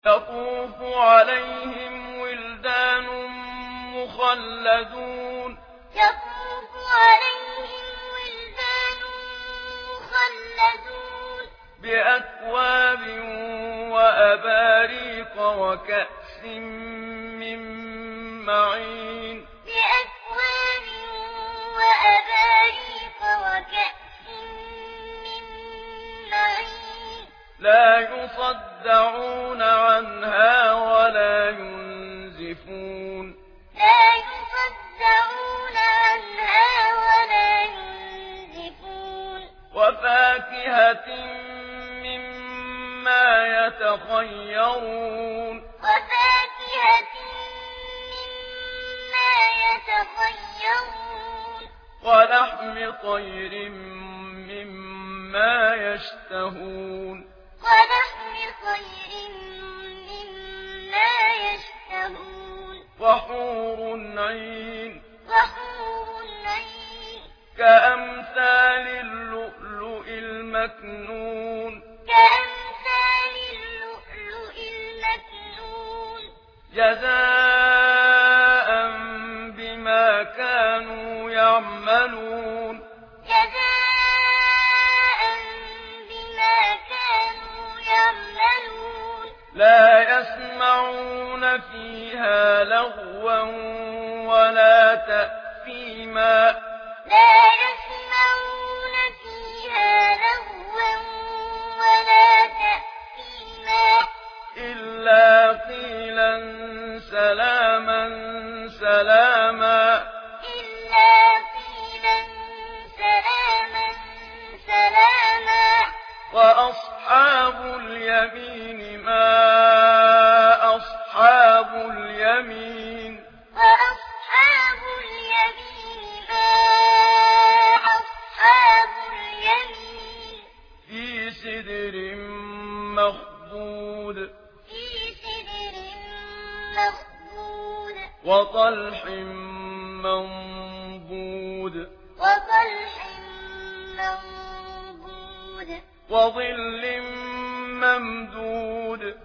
يطوف عليهم ولدان مخلدون بأكواب وأباريق وكأس من معين لا يصدعون عنها ولا ينزفون وفاكهة مما يتخيرون ولحم طير مما يشتهون وحور عين كأمثال اللؤلؤ المكنون جزاء بما كانوا يعملون لا يسمعون فيها لغوا ولا تأثيما إلا قيلا سلاما سلاما وأصحاب اليمين ما أصحاب اليمين في سدر مخضود وطلح منضود وظل ممدود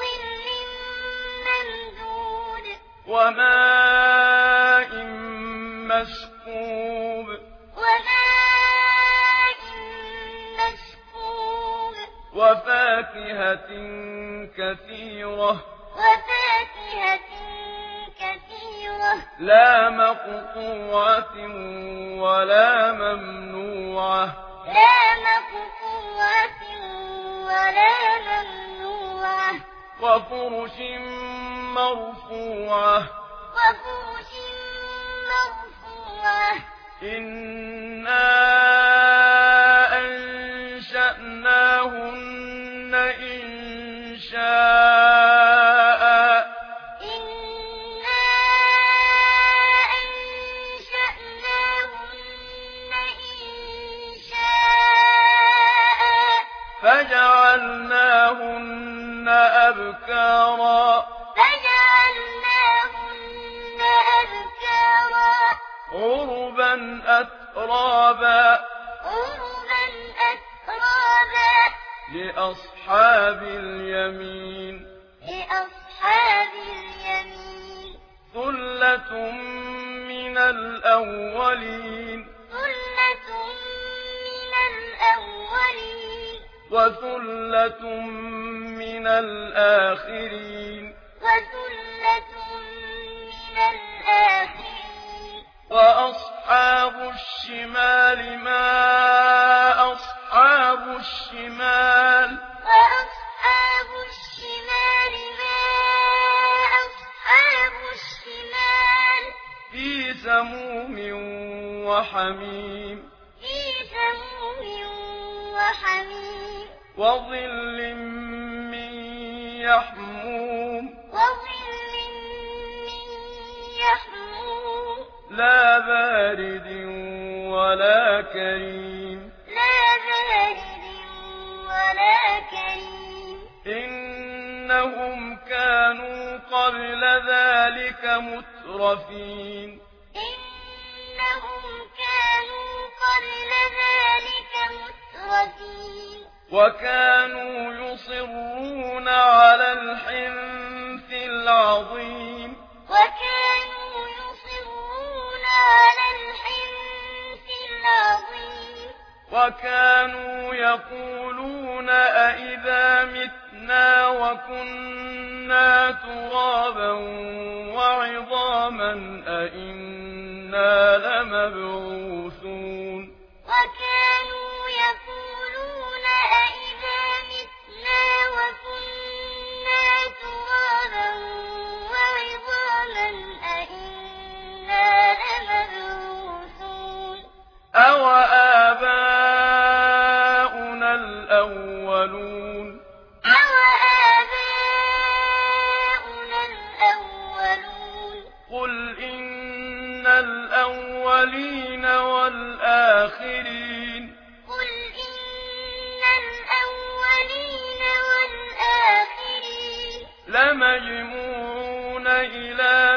وماء مسكوب وفاكهة كثيرة لا مقطوعة ولا ممنوعة وفرش مرفوعة إنا أنشأناهن إنشاء فجعلناهن أبكارا عربا أترابا لأصحاب اليمين ثلة من الأولين وثلة من الآخرين وأصحاب الشمال ما أصحاب الشمال في سموم وحميم وظل من يحموم لا بارد ولا كريم إنهم كانوا قبل ذلك مترفين وكانوا يصرون على الحنث كنا ترابا وعظاما أئنا لمبعوثون وكانوا يقولون أئذا متنا وكنا ترابا وعظاما أئنا لمبعوثون أوآباؤنا الأولون قل إن الأولين والآخرين لمجموعون إلى